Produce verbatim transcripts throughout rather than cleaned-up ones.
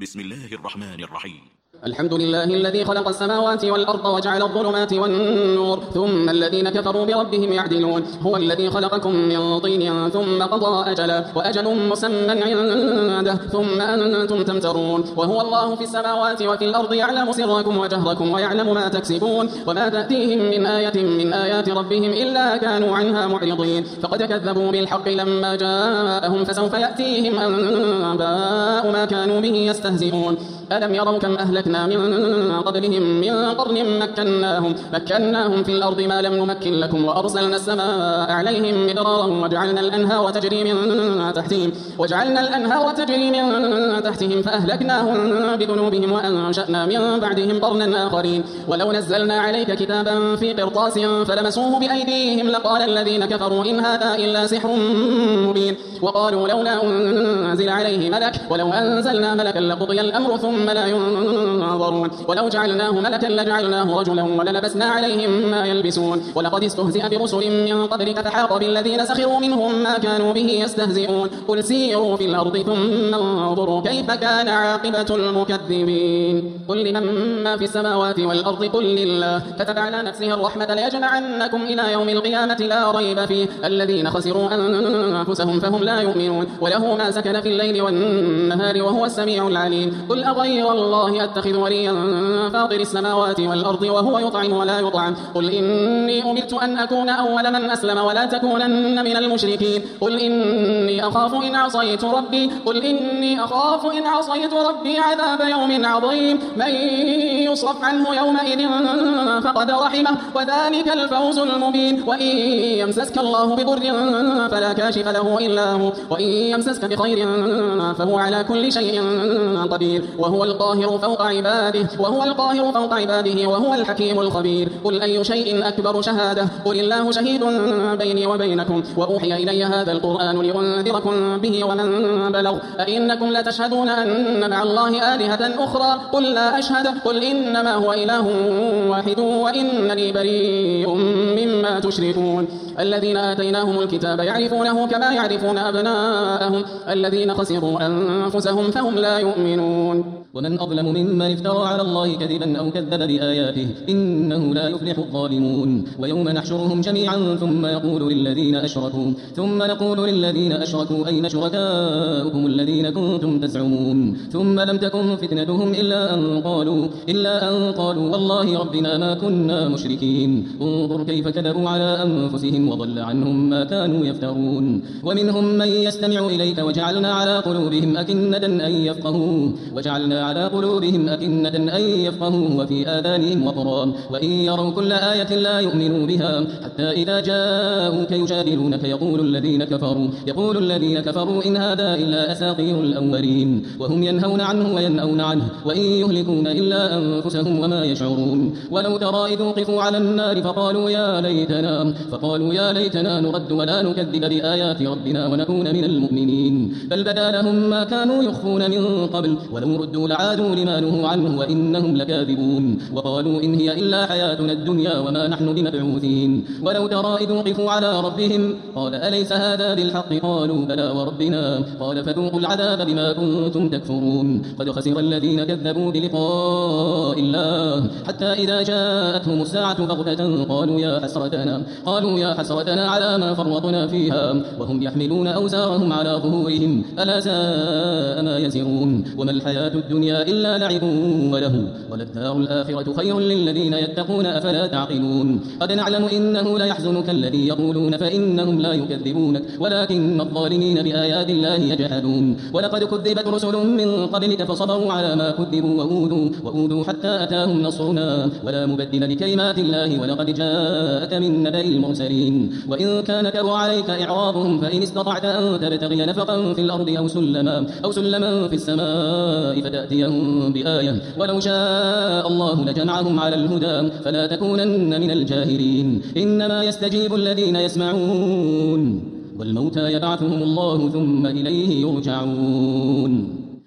بسم الله الرحمن الرحيم. الحمد لله الذي خلق السماوات والأرض وجعل الظلمات والنور ثم الذين كفروا بربهم يعدلون. هو الذي خلقكم من طين ثم قضى أجلا وأجل مسمى عنده ثم أنتم تمترون. وهو الله في السماوات وفي الأرض يعلم سركم وجهركم ويعلم ما تكسبون وما تأتيهم من آية من آيات ربهم إلا كانوا عنها معرضين. فقد كذبوا بالحق لما جاءهم فسوف يأتيهم أنباء ما كانوا به يستهزئون. ألم يروا كم أهلكنا من قبلهم من قرن مكناهم مكناهم في الأرض ما لم نمكن لكم وأرسلنا السماء عليهم مدرارا وجعلنا الأنهار تجري من تحتهم وجعلنا الأنهار تجري من تحتهم فأهلكناهم بذنوبهم وأنشأنا من بعدهم قرنا آخرين. ولو نزلنا عليك كتابا في قرطاس فلمسوه بأيديهم لقال الذين كفروا إن هذا إلا سحر مبين. وقالوا لولا أنزل عليه ملك ولو أنزلنا ملكا لقضي الأمر ثم لا ينظرون. ولو جعلناه ملكا لجعلناه رجلا وللبسنا عليهم ما يلبسون. ولقد استهزئ برسل من قبلك فحاق بالذين سخروا منهم ما كانوا به يستهزئون. قل سيروا في الأرض ثم انظروا كيف كان عاقبة المكذبين. قل لمن ما في السماوات والأرض قل لله كتب على نفسه الرحمة ليجمعنكم إلى يوم القيامة لا ريب فيه الذين خسروا أنفسهم فهم لا يؤمنون. وله ما سكن في الليل والنهار وهو السميع العليم. قل أغير الله أتخذ وليا فاطر السماوات والأرض وهو يطعم ولا يطعم. قل إني أمرت أن أكون أول من أسلم ولا تكونن من المشركين. قل إني أخاف إن عصيت ربي قل إني أخاف إن عصيت ربي عذاب يوم عظيم. من يصرف عنه يومئذ فقد رحمه وذلك الفوز المبين. وإن يمسسك الله بضر فلا كاشف له إلا هو وإن يمسسك بخير فهو على كل شيء قدير وهو القاهر فوق عباده وهو القاهر فوق عباده وهو الحكيم الخبير. قل أي شيء أكبر شهادة قل الله شهيد بيني وبينكم وأوحي إلي هذا القرآن لأنذركم به ومن بلغ. أئنكم لتشهدون أن مع الله آلهة أخرى قل لا أشهد قل إنما هو إله واحد وإنني بريء مما تشركون. الذين آتيناهم الكتاب يعرفونه كما يعرفون أبناءهم الذين خسروا أنفسهم فهم لا يؤمنون. ومن أظلم ممن افترى على الله كذبا أو كذب بآياته إنه لا يفلح الظالمون. ويوم نحشرهم جميعا ثم يقول للذين أشركوا ثم نقول للذين أشركوا أين شركاؤكم الذين كنتم تزعمون ثم لم تكن فتنتهم إلا أن قالوا إلا أن قالوا والله ربنا ما كنا مشركين. انظر كيف كذبوا على أنفسهم وضل عنهم ما كانوا يفترون. ومنهم من يستمع إليك وجعلنا على قلوبهم أكنة أن يفقهوا وجعلنا على قلوبهم أكنة أن يفقهوا وفي آذانهم وقرا وإن يروا كل آية لا يؤمنوا بها حتى إذا جاءوك يجادلونك يقول الذين كفروا يقول الذين كفروا إن هذا إلا أساطير الأولين وهم ينهون عنه وينأون عنه وإن يهلكون إلا أنفسهم وما يشعرون. ولو ترى إذ وقفوا على النار فقالوا يا ليتنا فقالوا يا ليتنا نرد ولا نكذب بآيات ربنا ونكون من المؤمنين بل بدا لهم ما كانوا يخفون من قبل ولو ردوا لعادوا لما نهوا عنه وإنهم لكاذبون. وقالوا إن هي إلا حياتنا الدنيا وما نحن بمبعوثين. ولو ترى إذ وقفوا على ربهم قال أليس هذا بالحق قالوا بلى وربنا قال فذوقوا العذاب بما كنتم تكفرون. قد خسر الذين كذبوا بلقاء الله حتى إذا جاءتهم الساعة بغتة قالوا يا حسرتنا قالوا يا حسرتنا على ما فرطنا فيها وهم يحملون أوزارهم على ظهورهم ألا ساء ما يزرون. وما الحياة الدنيا إلا لعب وله وللدار الآخرة خير للذين يتقون أفلا تعقلون. قد نعلم إنه ليحزنك الذي يقولون فإنهم لا يكذبونك ولكن الظالمين بآيات الله يجحدون. ولقد كذبت رسل من قبلك فصبروا على ما كذبوا وأوذوا وأوذوا حتى أتاهم نصرنا ولا مبدل لكلمات الله ولقد جاءك من نبأ المرسلين. وإن كان كبر عليك إعراضهم فإن استطعت أن تبتغي نفقا في الأرض أو سلما أو سلما في السماء فتأتيهم بآية ولو شاء الله لجمعهم على الهدى فلا تكونن من الجاهلين. إنما يستجيب الذين يسمعون والموتى يبعثهم الله ثم إليه يرجعون.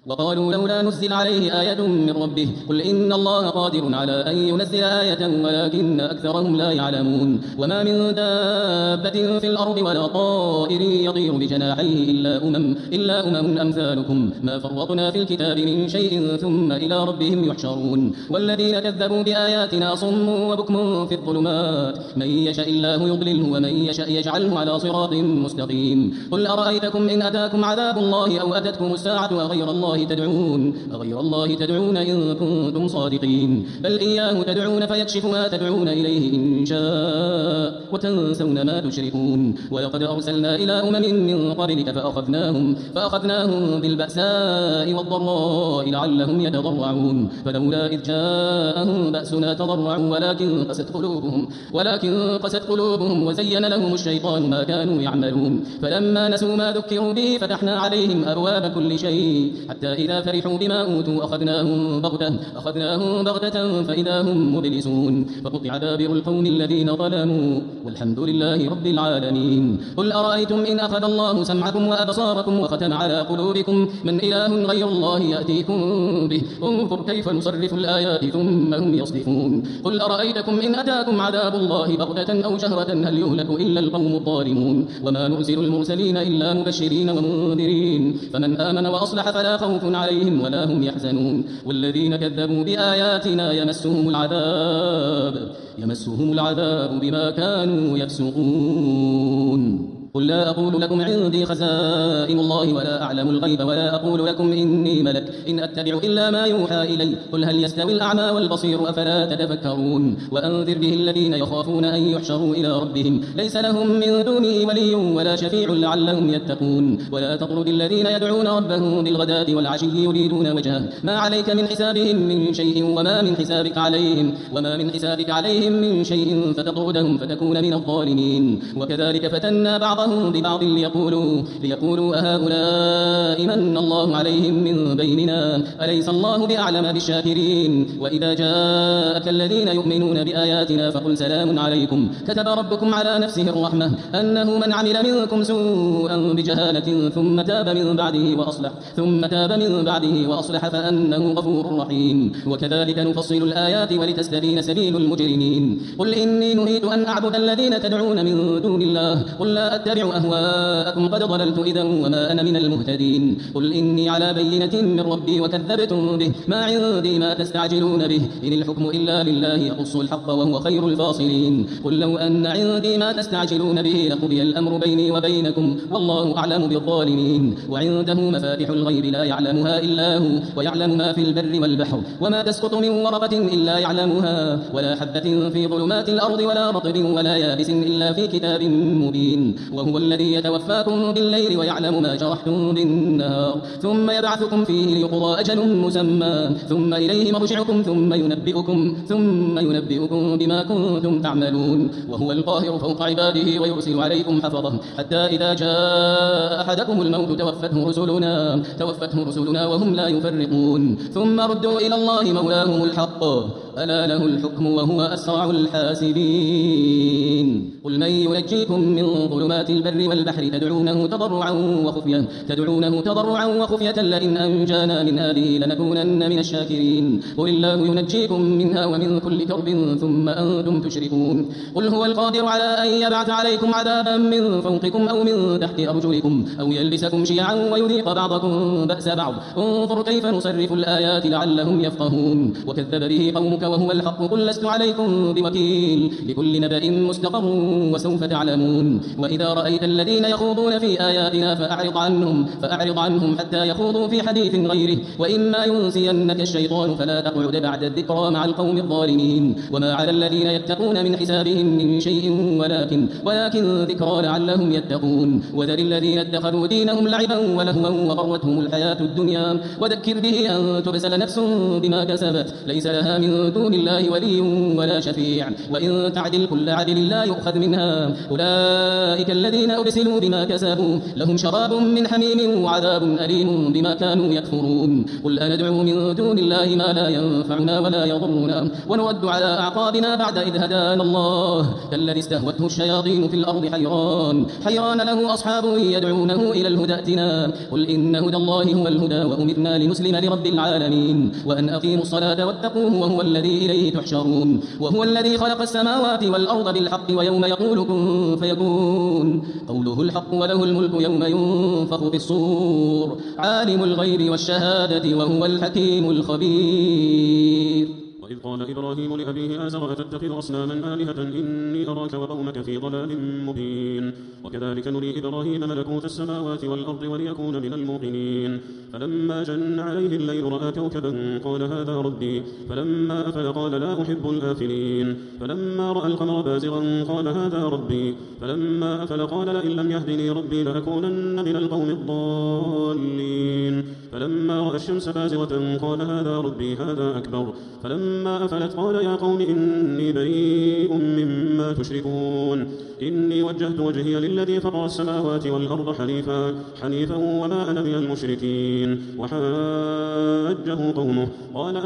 وقالوا لولا نزل عليه آية من ربه قل إن الله قادر على أن ينزل آية ولكن أكثرهم لا يعلمون وما من دابة في الأرض ولا طائر يطير بجناحيه إلا أمم, إلا أمم أمثالكم ما فرطنا في الكتاب من شيء ثم إلى ربهم يحشرون والذين كذبوا بآياتنا صم وبكم في الظلمات من يشاء الله يضلله ومن يشاء يجعله على صراط مستقيم قل أرأيتكم إن أتاكم عذاب الله أو أتتكم الساعة أغير الله تدعون أغير الله تدعون إن كنتم صادقين بل إياه تدعون فيكشف ما تدعون إليه إن شاء وتنسون ما تشركون ولقد أرسلنا إلى أمم من قبلك فأخذناهم, فأخذناهم بالبأساء والضراء لعلهم يتضرعون فلولا إذ جاءهم بأسنا تضرعوا ولكن قست قلوبهم ولكن قست قلوبهم وزين لهم الشيطان ما كانوا يعملون فلما نسوا ما ذكروا به فتحنا عليهم أبواب كل شيء حتى إذا فرحوا بما أوتوا أخذناهم بغتة, أخذناهم بغتة فإذا هم مبلسون فقطع دابر القوم الذين ظلموا والحمد لله رب العالمين قل أرأيتم إن أخذ الله سمعكم وأبصاركم وختم على قلوبكم من إله غير الله يأتيكم به انظر كيف نصرف الآيات ثم هم يصدفون قل أرأيتكم إن أتاكم عذاب الله بغتة أو شهوة هل يهلك إلا القوم الظالمون وما نرسل المرسلين إلا مبشرين ومنذرين فمن آمن وأصلح فلا خوف عليهم ولا هم يحزنون والذين كذبوا بآياتنا يمسهم العذاب يمسهم العذاب بما كانوا يفسقون قل لا أقول لكم عندي خزائن الله ولا أعلم الغيب ولا أقول لكم إني ملك إن أتبع إلا ما يوحى إلي قل هل يستوي الأعمى والبصير أفلا تتفكرون وأنذر به الذين يخافون أن يحشروا إلى ربهم ليس لهم من دونه ولي ولا شفيع لعلهم يتقون ولا تطرد الذين يدعون ربهم بالغداة والعشي يريدون وجهه ما عليك من حسابهم من شيء وما من حسابك عليهم وما من حسابك عليهم من شيء فتطردهم فتكون من الظالمين وكذلك فتنا بعضهم ببعض ليقولوا, ليقولوا أهؤلاء من الله عليهم من بيننا أليس الله بأعلم بالشاكرين وإذا جاءك الذين يؤمنون بآياتنا فقل سلام عليكم كتب ربكم على نفسه الرحمة أنه من عمل منكم سوءا بجهالة ثم تاب من بعده وأصلح ثم تاب من بعده وأصلح فأنه غفور رحيم وكذلك نفصل الآيات ولتستبين سبيل المجرمين قل إني نهيت أن أعبد الذين تدعون من دون الله قل لا أتبع أهواءكم قد ضللت إذا وما أنا من المهتدين قل إني على بينة من ربي وكذبتم به ما عندي ما تستعجلون به إن الحكم إلا لله يقص الحق وهو خير الفاصلين قل لو أن عندي ما تستعجلون به لقضي الأمر بيني وبينكم والله أعلم بالظالمين وعنده مفاتح الغيب لا يعلمها إلا هو ويعلم ما في البر والبحر وما تسقط من ورقة إلا يعلمها ولا حبة في ظلمات الأرض ولا رطب ولا يابس إلا في كتاب مبين وهو الذي يتوفاكم بالليل ويعلم ما جرحتم بالنهار ثم يبعثكم فيه ليقضى أجل مسمى ثم إليه مرجعكم ثم ينبئكم ثم ينبئكم بما كنتم تعملون وهو القاهر فوق عباده ويرسل عليكم حفظه حتى إذا جاء أحدكم الموت توفته رسلنا توفته رسلنا وهم لا يفرقون ثم ردوا إلى الله مولاهم الحق ألا له الحكم وهو أسرع الحاسبين قل من ينجيكم من ظلمات البر والبحر تدعونه تضرعا وخفية تدعونه تضرعا وخفية لئن أنجانا من هذه لنكونن من الشاكرين قل الله ينجيكم منها ومن كل كرب ثم أنتم تشركون قل هو القادر على أن يبعث عليكم عذابا من فوقكم أو من تحت أرجلكم أو يلبسكم شيعا ويذيق بعضكم بأس بعض انظر كيف نصرف الآيات لعلهم يفقهون وكذب به قومك وهو الحق قل لست عليكم بوكيل لكل نبأ مستقر وسوف تعلمون وإذا رأيت الذين يخوضون في آياتنا فأعرض عنهم فأعرض عنهم حتى يخوضوا في حديث غيره وإما ينسينك الشيطان فلا تقعد بعد الذكرى مع القوم الظالمين وما على الذين يتقون من حسابهم من شيء ولكن ولكن ذكرى لعلهم يتقون وذر الذين اتخذوا دينهم لعبا ولهوا وغرتهم الحياة الدنيا وذكر به أن تبسل نفس بما كسبت ليس لها من دون الله ولي ولا شفيع وإن تعدل كل عدل لا يؤخذ منها أولئك الذين أبسلوا بما كسبوا لهم شراب من حميم وعذاب أليم بما كانوا يكفرون قل أندعو من دون الله ما لا ينفعنا ولا يضرنا ونرد على أعقابنا بعد إذ هدانا الله كالذي استهوته الشياطين في الأرض حيران حيران له أصحاب يدعونه إلى الهدى ائتنا قل إن هدى الله هو الهدى وأمرنا لنسلم لرب العالمين وأن أقيموا الصلاة واتقوه وهو الذي إليه تحشرون وهو الذي خلق السماوات والأرض بالحق ويوم يقول كن فيكون قوله الحق وله الملك يوم ينفخ في الصور عالم الغيب والشهادة وهو الحكيم الخبير وإذ قال إبراهيم لأبيه آزر أتتخذ أصناما آلهة إني أراك وقومك في ضلال مبين وكذلك نري إبراهيم ملكوت السماوات والأرض وليكون من الموقنين فلما جن عليه الليل رأى كوكبا قال هذا ربي فلما أفل قال لا أحب الآفلين فلما رأى القمر بازغا قال هذا ربي فلما أفل قال لئن لم يهدني ربي لأكونن من القوم الضالين فلما رأى الشمس بازغة قال هذا ربي هذا أكبر فلما فلما أفلت قال يا قوم إني بريء مما تشركون إني وجهت وجهي للذي فطر السماوات والأرض حنيفا حنيفا وما أنا من المشركين وحاجه قومه قال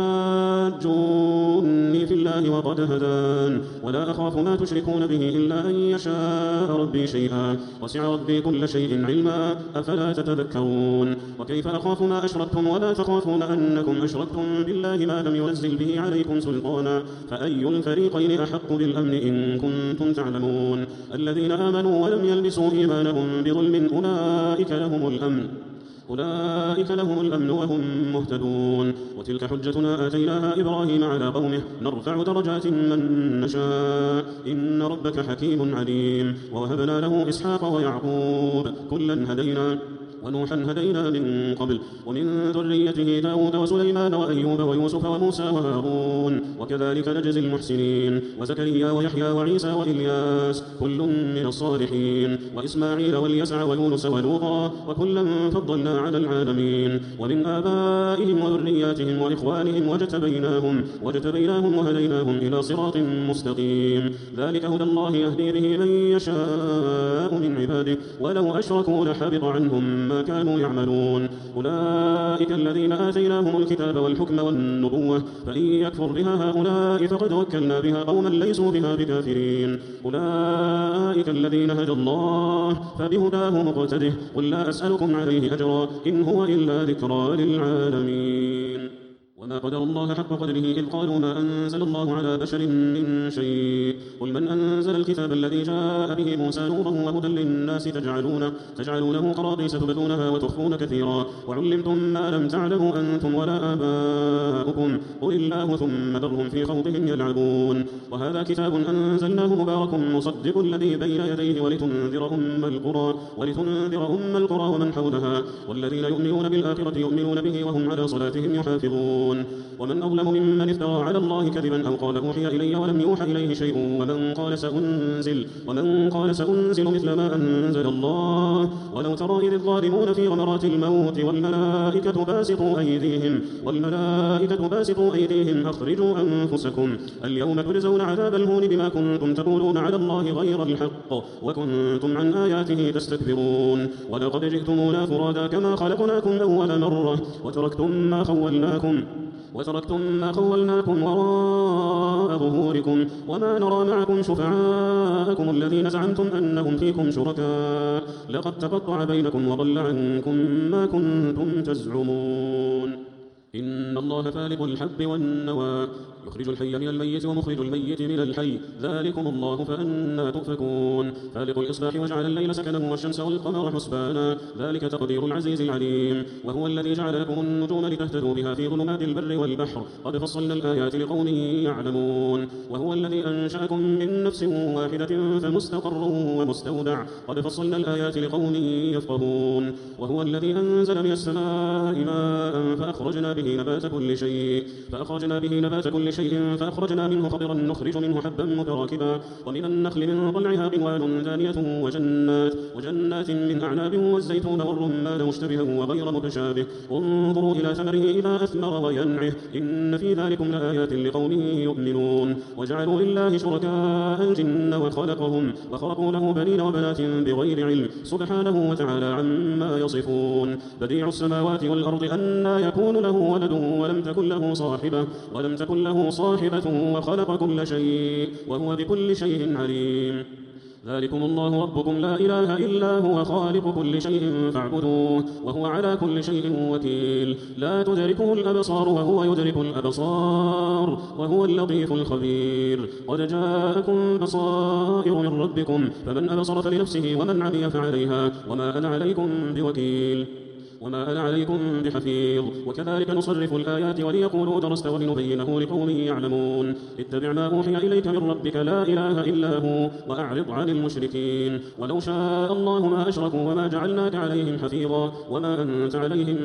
أتحاجوني في الله وقد هدان ولا أخاف ما تشركون به إلا أن يشاء ربي شيئا وسع ربي كل شيء علما أفلا تتذكرون وكيف أخاف ما أشركتم ولا تخافون أنكم أشركتم بالله ما لم ينزل به عليكم سلطانا فأي الفريقين أحق بالأمن إن كنتم تعلمون الذين آمنوا ولم يلبسوا إيمانهم بظلم أولئك لهم الأمن أولئك لهم الأمن وهم مهتدون وتلك حجتنا آتيناها إبراهيم على قومه نرفع درجات من نشاء إن ربك حكيم عليم ووهبنا له إسحاق ويعقوب كلا هدينا ونوحا هدينا من قبل ومن ذريته داود وسليمان وأيوب ويوسف وموسى وهارون وكذلك نجزي المحسنين وزكريا ويحيى وعيسى وإلياس كل من الصالحين وإسماعيل واليسع ويونس ولوطا وكلا فضلنا على العالمين ومن آبائهم وذرياتهم وإخوانهم واجتبيناهم, واجتبيناهم وهديناهم إلى صراط مستقيم ذلك هدى الله يهدي به من يشاء من عباده ولو أشركوا لحبط عنهم ما كانوا يعملون أولئك الذين آتيناهم الكتاب والحكم والنبوة فإن يكفر بها هؤلاء فقد وكلنا بها قوما ليسوا بها بكافرين أولئك الذين هدى الله فبهداه مقتده قل لا أسألكم عليه أجرا إن هو إلا ذكرى للعالمين وما قدر الله حق قدره إذ قالوا ما أنزل الله على بشر من شيء قل من أنزل الكتاب الذي جاء به موسى نورا وهدى للناس تجعلونه, تجعلونه قراطيس تبدونها وتخفون كثيرا وعلمتم ما لم تعلموا أنتم ولا آباؤكم قل الله ثم ذرهم في خوضهم يلعبون وهذا كتاب أنزلناه مبارك مصدق الذي بين يديه ولتنذر أم القرى, ولتنذر أم القرى ومن حولها والذين يؤمنون بالآخرة يؤمنون به وهم على صلاتهم يحافظون ومن أظلم ممن افترى على الله كذبا أو قال أوحي إلي ولم يوحى إليه شيء ومن قال سأنزل, ومن قال سأنزل مثل ما أنزل الله ولو ترى إذ الظالمون في غمرات الموت والملائكة باسطوا أيديهم, والملائكة باسطوا أيديهم أخرجوا أنفسكم اليوم تجزون عذاب الهون بما كنتم تقولون على الله غير الحق وكنتم عن آياته تستكبرون ولقد جئتمونا فرادا كما خلقناكم أول مرة وتركتم ما خولناكم وتركتم ما خولناكم وراء ظهوركم وما نرى معكم شفعاءكم الذين زعمتم أنهم فيكم شركاء لقد تقطع بينكم وضل عنكم ما كنتم تزعمون إن الله فالق الحب والنوى يخرج الحي من الميت ومخرج الميت من الحي ذلكم الله فأنا تؤفكون فالق الإصباح وجعل الليل سكنا والشمس والقمر حسبانا ذلك تقدير العزيز العليم وهو الذي جعل لكم النجوم لتهتدوا بها في ظلمات البر والبحر قد فصلنا الآيات لقوم يعلمون وهو الذي أنشأكم من نفس واحدة فمستقر ومستودع قد فصلنا الآيات لقوم يفقهون وهو الذي أنزل من السماء ماء فأخرجنا به به نبات كل شيء فأخرجنا به نبات كل شيء فأخرجنا منه خضرا نخرج منه حبا متراكبا ومن النخل من طلعها قنوان دانية وجنات وجنات من أعناب والزيتون والرمان مشتبها وغير متشابه انظروا إلى ثمره إذا أثمر وينعه إن في ذلكم لآيات لقوم يؤمنون وجعلوا لله شركاء الجن وخلقهم وخرقوا له بنين وبنات بغير علم سبحانه وتعالى عما يصفون بديع السماوات والأرض أنى يكون له ولد ولم تكن له صاحبة ولم تكن له صاحبة وخلق كل شيء وهو بكل شيء عليم ذلكم الله ربكم لا إله إلا هو خالق كل شيء فاعبدوه وهو على كل شيء وكيل لا تدركه الأبصار وهو يدرك الأبصار وهو اللطيف الخبير قد جاءكم بصائر من ربكم فمن أبصر فلنفسه ومن عمي فعليها وما أنا عليكم بوكيل وما أنا عليكم بحفيظ وكذلك نصرف الآيات وليقولوا درست ولنبينه لقوم يعلمون اتبع ما أوحي إليك من ربك لا إله إلا هو وأعرض عن المشركين ولو شاء الله ما أشركوا وما جعلناك عليهم حفيظا وما أنت عليهم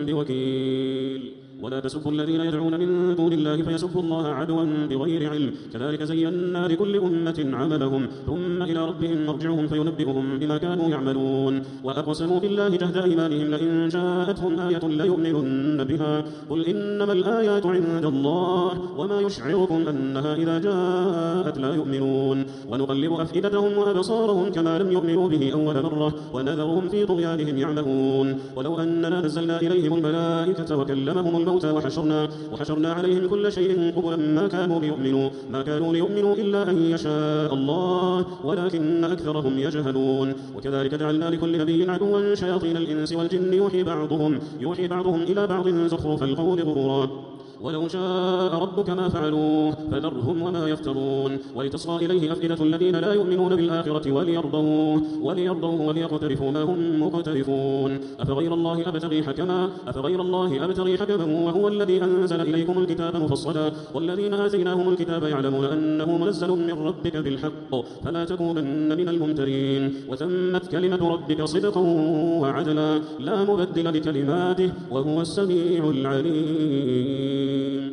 بوكيل ولا تسبوا الذين يدعون من دون الله فيسبوا الله عدوا بغير علم كذلك زينا لكل أمة عملهم ثم إلى ربهم مرجعهم فينبئهم بما كانوا يعملون وأقسموا بالله جهد أيمانهم لئن جاءتهم آية ليؤمنن بها قل إنما الآيات عند الله وما يشعركم أنها إذا جاءت لا يؤمنون ونقلب أفئدتهم وأبصارهم كما لم يؤمنوا به أول مرة ونذرهم في طغيانهم يعمهون ولو أننا نزلنا إليهم الملائكة وكلمهم الموتى وحشرنا, وحشرنا عليهم كل شيء قبلا ما كانوا ليؤمنوا ما كانوا ليؤمنوا إلا أن يشاء الله ولكن أكثرهم يجهلون وكذلك جعلنا لكل نبي عدوا شياطين الإنس والجن يوحي بعضهم, يوحي بعضهم إلى بعض زخرف القول غرورا ولو شاء ربك ما فعلوه فذرهم وما يفترون ولتصغى إليه أفئدة الذين لا يؤمنون بالآخرة وليرضوه, وليرضوه وليقترفوا ما هم مقترفون أفغير الله أبتغي حكما أفغير الله أبتغي حكما وهو الذي أنزل إليكم الكتاب مفصلا والذين آتيناهم الكتاب يعلمون أنه منزل من ربك بالحق فلا تكونن من الممترين وتمت كلمة ربك صدقا وعدلا لا مبدل لكلماته وهو السميع العليم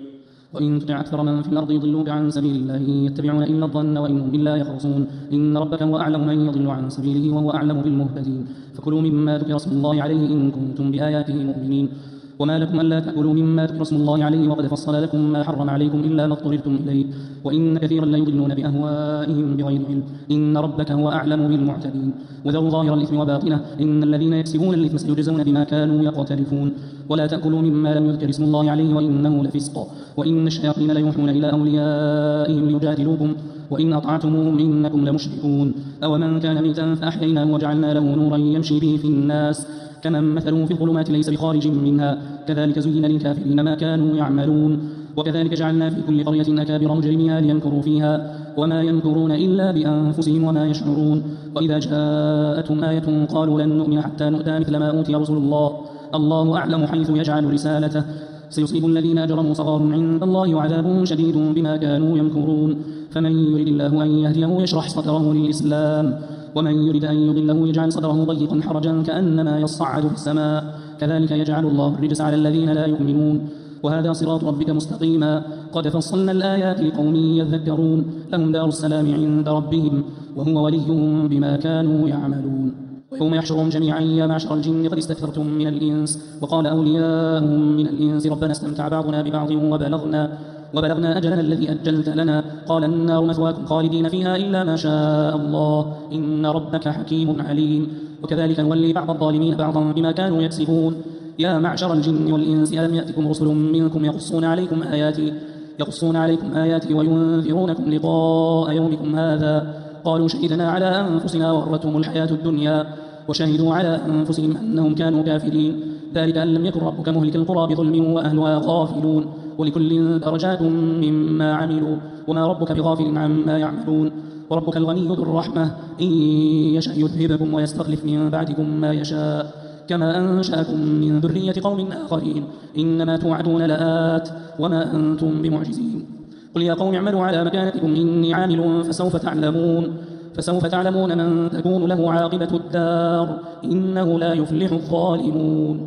وإن تطع أكثر من في الأرض يضلوك عن سبيل الله يتبعون إلا الظن وإن هم إلا يخرصون إن ربك هو أعلم من يضل عن سبيله وهو أعلم بالمهتدين فكلوا مما ذكر اسم الله عليه إن كنتم بآياته مؤمنين وما لكم ألا تأكلوا مما ذكر اسم الله عليه وقد فصل لكم ما حرم عليكم إلا ما اضطررتم إليه وإن كثيرا ليضلون بأهوائهم بغير علم إن ربك هو أعلم بالمعتدين وذروا ظاهر الإثم وباطنه إن الذين يكسبون الإثم سيجزون بما كانوا يقترفون ولا تأكلوا مما لم يذكر اسم الله عليه وإنه لفسق وإن الشياطين ليوحون إلى أوليائهم ليجادلوكم وإن أطعتموهم إنكم لمشركون أومن كان ميتا فأحييناه وجعلنا له نورا يمشي به في الناس كمن مثله في الظلمات ليس بخارج منها كذلك زين للكافرين ما كانوا يعملون وكذلك جعلنا في كل قرية أكابر مجرميها ليمكروا فيها وما يمكرون إلا بأنفسهم وما يشعرون وإذا جاءتهم آية قالوا لن نؤمن حتى نؤتى مثل ما أوتي رسل الله الله أعلم حيث يجعل رسالته سيصيب الذين أجرموا صغار عند الله وعذاب شديد بما كانوا يمكرون فمن يريد الله أن يهديه يشرح صدره للإسلام ومن يريد أن يضله يجعل صدره ضيقا حرجا كأنما يصعد في السماء كذلك يجعل الله الرجس على الذين لا يؤمنون وهذا صراط ربك مستقيما قد فصلنا الآيات لقوم يذكرون لهم دار السلام عند ربهم وهو وليهم بما كانوا يعملون ويوم يحشرهم جميعا يا معشر الجن قد استكثرتم من الإنس وقال أولياؤهم من الإنس ربنا استمتع بعضنا ببعض وبلغنا وبلغنا أجلنا الذي أجلت لنا قال النار مثواكم خالدين فيها إلا ما شاء الله إن ربك حكيم عليم وكذلك نولي بعض الظالمين بعضا بما كانوا يكسبون يا معشر الجن والإنس ألم يأتكم رسل منكم يقصون عليكم آياتي يقصون عليكم آياتي وينذرونكم لقاء يومكم هذا قالوا شهدنا على أنفسنا وغرتهم الحياة الدنيا وشهدوا على أنفسهم أنهم كانوا كافرين ذلك أن لم يكن ربك مهلك القرى بظلم وأهلها غافلون ولكل درجات مما عملوا وما ربك بغافل عما يعملون وربك الغني ذو الرحمة إن يشأ يذهبكم ويستخلف من بعدكم ما يشاء كما أنشأكم من ذرية قوم آخرين إنما توعدون لآت وما أنتم بمعجزين قل يا قوم اعملوا على مكانتكم إني عامل فسوف تعلمون فسوف تعلمون من تكون له عاقبة الدار إنه لا يفلح الظالمون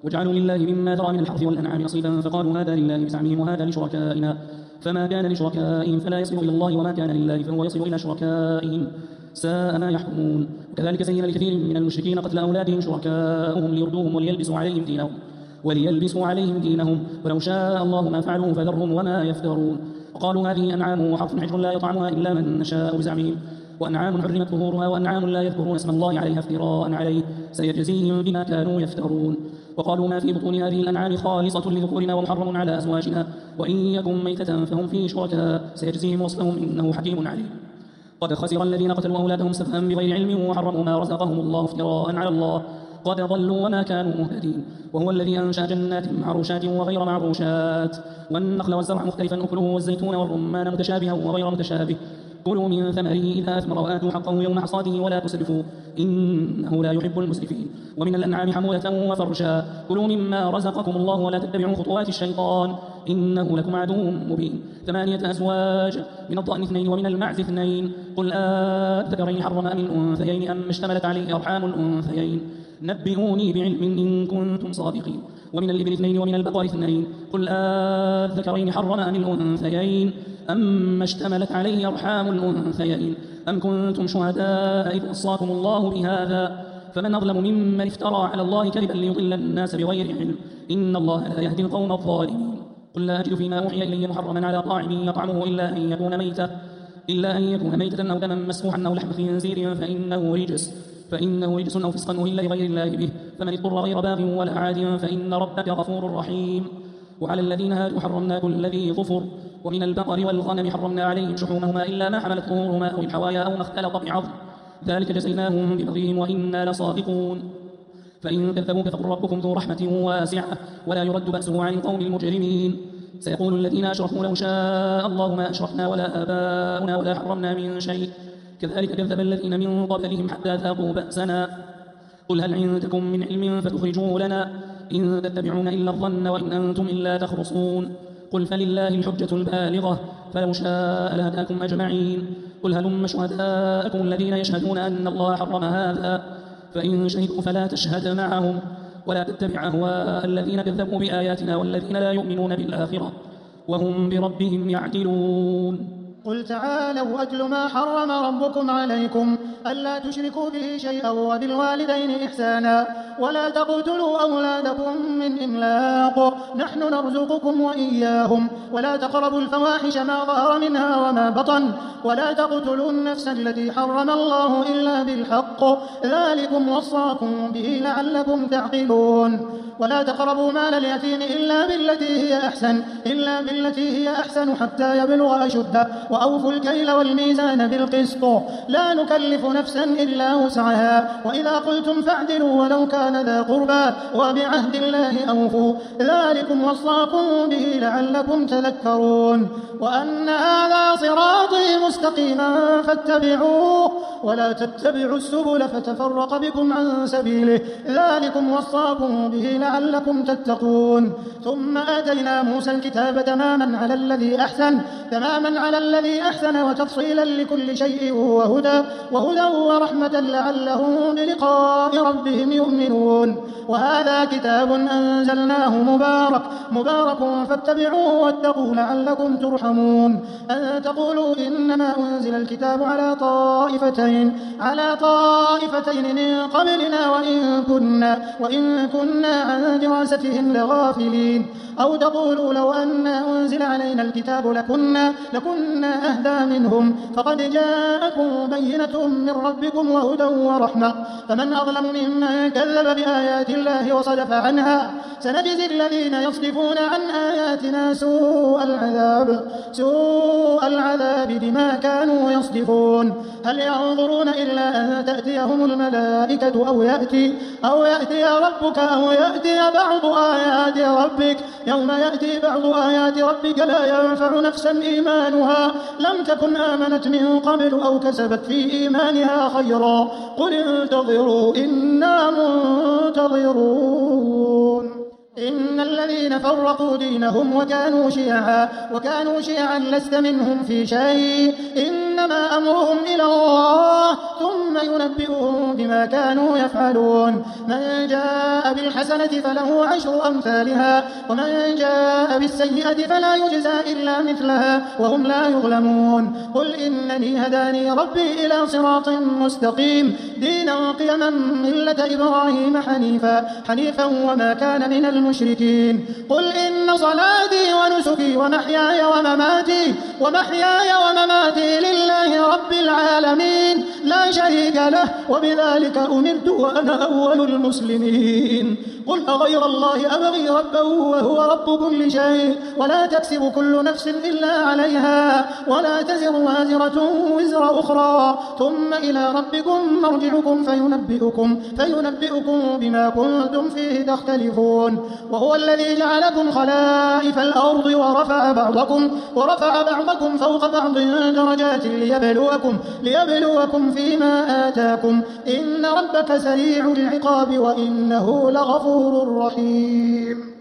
وجعلوا لله مما ذرى من الحرث والأنعام نصيبا فقالوا هذا لله بزعمهم وهذا لشركائنا فما كان لشركائهم فلا يصل إلى الله وما كان لله فهو يصل إلى شركائهم ساء ما يحكمون. وكذلك زين لكثير من المشركين قتل أولادهم شركاؤهم ليردوهم وليلبسوا عليهم دينهم وليلبسوا عليهم دينهم ولو شاء الله ما فعلوا فذرهم وما يفترون. وقالوا هذه أنعام وحرث حجر لا يطعمها إلا من نشاء بزعمهم وأنعام حرمت ظهورها وأنعام لا يذكرون اسم الله عليها افتراء عليه سيجزيهم بما كانوا يفترون. وقالوا ما في بطون هذه الأنعام خالصة لذكورنا ومحرم على أزواجنا وإن يكن ميتة فهم فيه شركاء سيجزيهم وصفهم إنه حكيم عليم. قد خسر الذين قتلوا أولادهم سفها بغير علم وحرموا ما رزقهم الله افتراء على الله قد ضلوا وما كانوا مهتدين. وهو الذي أنشأ جنات معروشات وغير معروشات والنخل والزرع مختلفا أكله والزيتون والرمان متشابها وغير متشابه كلوا من ثمره إذا أثمر وآتوا حقه يوم حصاده ولا تسرفوا إنه لا يحب المسرفين. ومن الأنعام حمولة وفرشا كلوا مما رزقكم الله ولا تتبعوا خطوات الشيطان إنه لكم عدو مبين. ثمانية أزواج من الضأن اثنين ومن المعز اثنين قل أذكرين حرم أم الأنثيين أم اشتملت عليه أرحام الأنثيين نبئوني بعلم إن كنتم صادقين. ومن الإبل اثنين ومن البقر اثنين قل أذكرين حرم أم الأنثيين أم اشتملت عليه أرحام الأنثيين أم كنتم شهداء إذ وصاكم الله بهذا فمن أظلم ممن افترى على الله كذبا ليضل الناس بغير علم إن الله لا يهدي القوم الظالمين. قل لا أجد فيما أوحي إلي محرما على طاعم يطعمه إلا أن يكون ميتة إلا أن يكون ميتة أو دما مسفوحا أو لحم خنزير فإنه رجس فإنه رجس أو فسقا أهل لغير الله به فمن اضطر غير باغ ولا عاد فإن ربك غفور رحيم. وعلى الذين هادوا حرمنا كل ذي ظفر ومن البقر والغنم حرمنا عليهم شحومهما إلا ما حملت ظهورهما أو الحوايا أو ما اختلط بعظم ذلك جزيناهم ببغيهم وإنا لصادقون. فإن كذبوك فقل ربكم ذو رحمة واسعة ولا يرد بأسه عن القوم المجرمين. سيقول الذين أشركوا لو شاء الله ما أشركنا ولا آباؤنا ولا حرمنا من شيء كذلك كذب الذين من قبلهم حتى ذاقوا بأسنا قل هل عندكم من علم فتخرجوه لنا إن تتبعون إلا الظن وإن أنتم إلا تخرصون. قل فلله الحجة البالغة فلو شاء لهداكم أجمعين. قل هلم شهداءكم الذين يشهدون أن الله حرم هذا فإن شهدوا فلا تشهد معهم ولا تتبع أهواء الذين كذبوا بآياتنا والذين لا يؤمنون بالآخرة وهم بربهم يعدلون. قل تعالوا أتل ما حرم ربكم عليكم ألا تشركوا به شيئا وبالوالدين إحسانا ولا تقتلوا أولادكم من إملاق نحن نرزقكم وإياهم ولا تقربوا الفواحش ما ظهر منها وما بطن ولا تقتلوا النفس التي حرم الله إلا بالحق ذلكم وصاكم به لعلكم تعقلون. ولا تقربوا مال اليتيم إلا بالتي هي أحسن إلا بالتي هي أحسن حتى يبلغ أشده وأوفوا الكيل والميزان بالقسط لا نكلف نفسا إلا وسعها وإذا قلتم فاعدلوا ولو كان ذا قربى وبعهد الله أوفوا ذلكم وصاكم به لعلكم تذكرون. وأن هذا صراطي مستقيما فاتبعوه ولا تتبعوا السبل فتفرق بكم عن سبيله ذلكم وصاكم به لعلكم تتقون. ثم آتينا موسى الكتاب تماما على الذي أحسن تماما على الذي أحسن وتفصيلا لكل شيء وهدى وهدى ورحمة لعلهم بلقاء ربهم يؤمنون. وهذا كتاب أنزلناه مبارك مبارك فاتبعوه واتقوا لعلكم ترحمون. أن تقولوا إنما أنزل الكتاب على طائفتين على طائفتين من قبلنا وإن كنا وإن كنا عن دراستهم لغافلين أو تقولوا لو أن أنزل علينا الكتاب لكنا لكنا أهدى منهم فقد جاءكم بينة من ربكم وهدى ورحمة فمن أظلم ممن كذب بآيات الله وصدف عنها سنجزي الذين يصدفون عن آياتنا سوء العذاب سوء العذاب بما كانوا يصدفون. هل ينظرون إلا أن تأتيهم الملائكة أو يأتي أو يأتي ربك أو يأتي بعض آيات ربك يوم يأتي بعض آيات ربك لا ينفع نفسا إيمانها لم تكن آمنت من قبل أو كسبت في إيمانها خيرا قل انتظروا إنا منتظرون. إن الذين فرقوا دينهم وكانوا شيعا وكانوا شيعا لست منهم في شيء إنما أمرهم إلى الله ثم ينبئهم بما كانوا يفعلون من جاء بالحسنة فله عشر أمثالها ومن جاء بالسيئة فلا يجزى إلا مثلها وهم لا يظلمون قل إنني هداني ربي إلى صراط مستقيم دينا قيما ملة إبراهيم حنيفا حنيفا وما كان من المشركين قل إن صلاتي ونسكي ومحياي ومماتي ومحياي ومماتي لله رب العالمين لا شريك له وبذلك أمرت وأنا أول المسلمين قل أغير الله أبغي ربا وهو رب كل شيء ولا تكسب كل نفس إلا عليها ولا تزر وازرة وزر أخرى ثم إلى ربكم مرجعكم فينبئكم, فينبئكم بما كنتم فيه تختلفون وهو الذي جعلكم خلائف الأرض ورفع بعضكم, ورفع بعضكم فوق بعض درجات ليبلوكم, ليبلوكم فيما آتاكم إن ربك سريع العقاب وإنه لغفور رحيم